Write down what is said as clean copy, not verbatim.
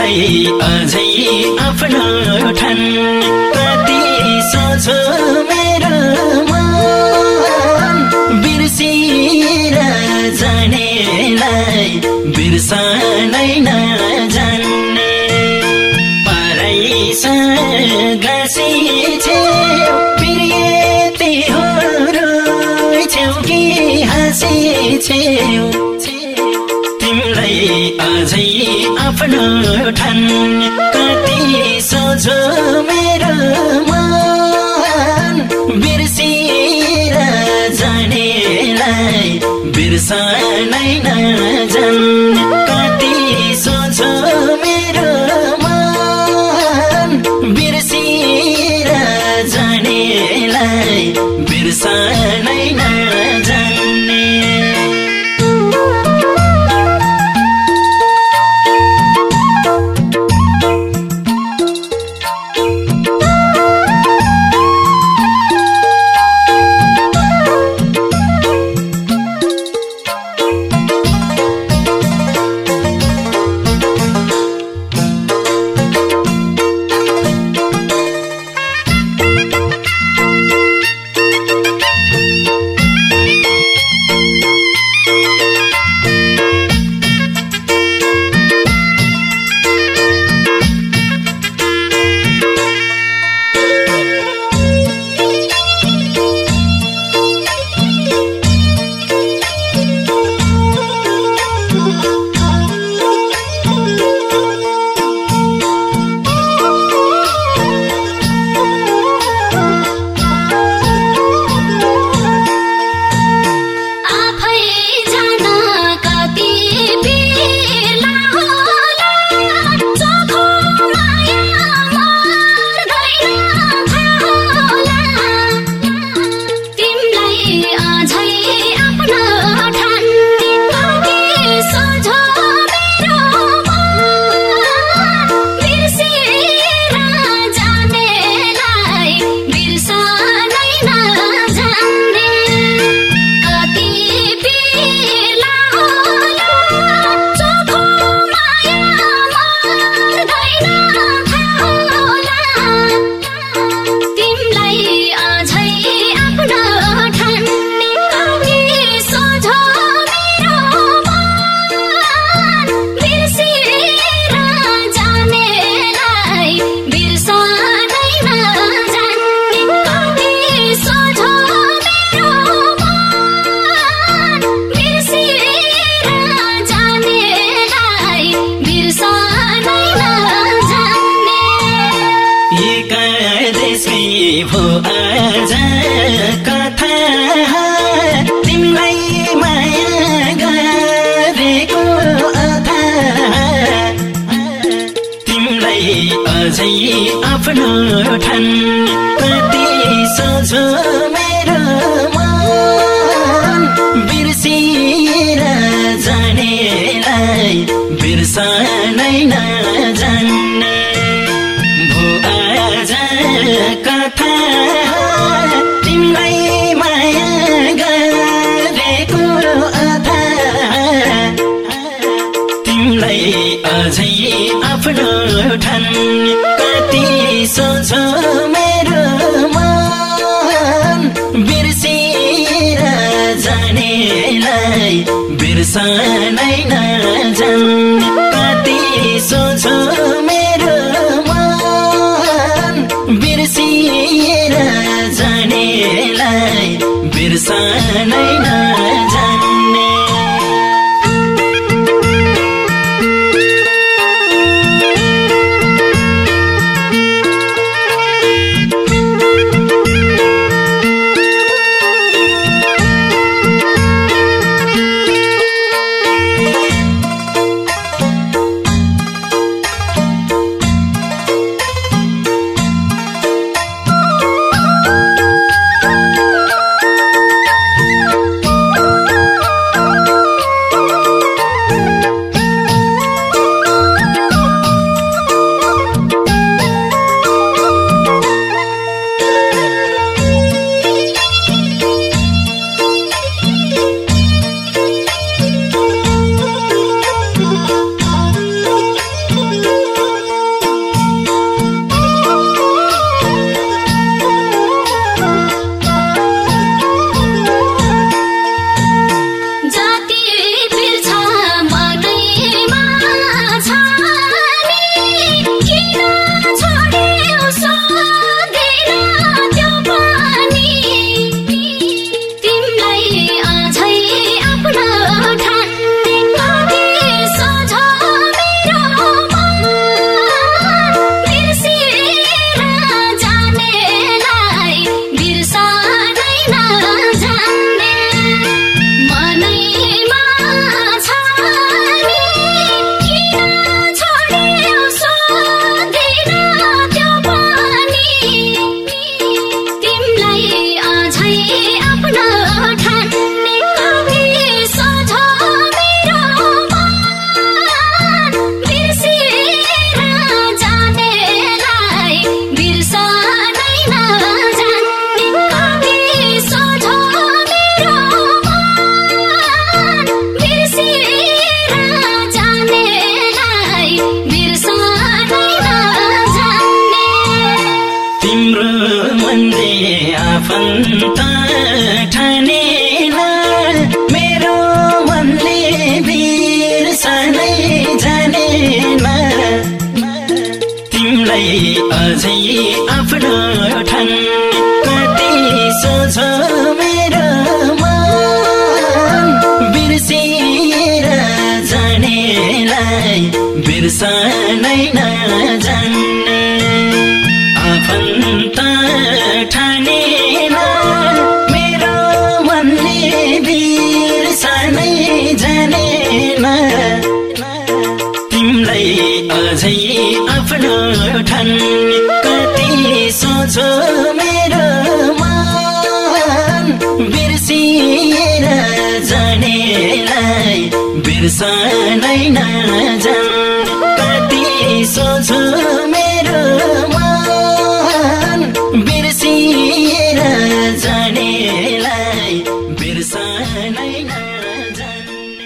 तिमीलाई अझै आफ्नो ठान कति सोझो मेरो मन बिर्सिएर जानेलाई बिर्सनै नजान्ने पराइसँग गाँसिछेउ प्रियतिहरू छेउ कि हाँसिछेउ तिमीलाई अझै आफ्नो ठान कति सोझो मेरो मन बिर्सिएर जानेलाई बिर्सनै नजान्ने कति सोझो मेरो मन बिर्सिएर जानेलाई बिर्सनै नजान्ने भो आज कथा तिमीलाई माया गरेको अथा तिमीलाई अझै आफ्नो ठान कति सोझो मेरो मन बिर्सिएर जानेलाई बिर्सनै नजान्ने भो आज कथा तिमीलाई माया गरेको अथा तिमीलाई अझै आफ्नो ठान कति सोझो मेरो मन बिर्सिएर जानेलाई बिर्सनै नजान्ने कति सोझो मेरो मन बिर्सिएर जानेलाई बिर्सनै नजान्ने अझै आफ्नो ठान्ने कति सोझो मेरो मन बिर्सिएर जानेलाई बिर्सनै नजान्ने आफन्त ठानेन मेरो मनले बिर्सनै जानेन तिमीलाई अझै आफ्नो ठान्ने कति सोझो मेरो मन बिर्सिएर जानेलाई बिर्सनै नजान्ने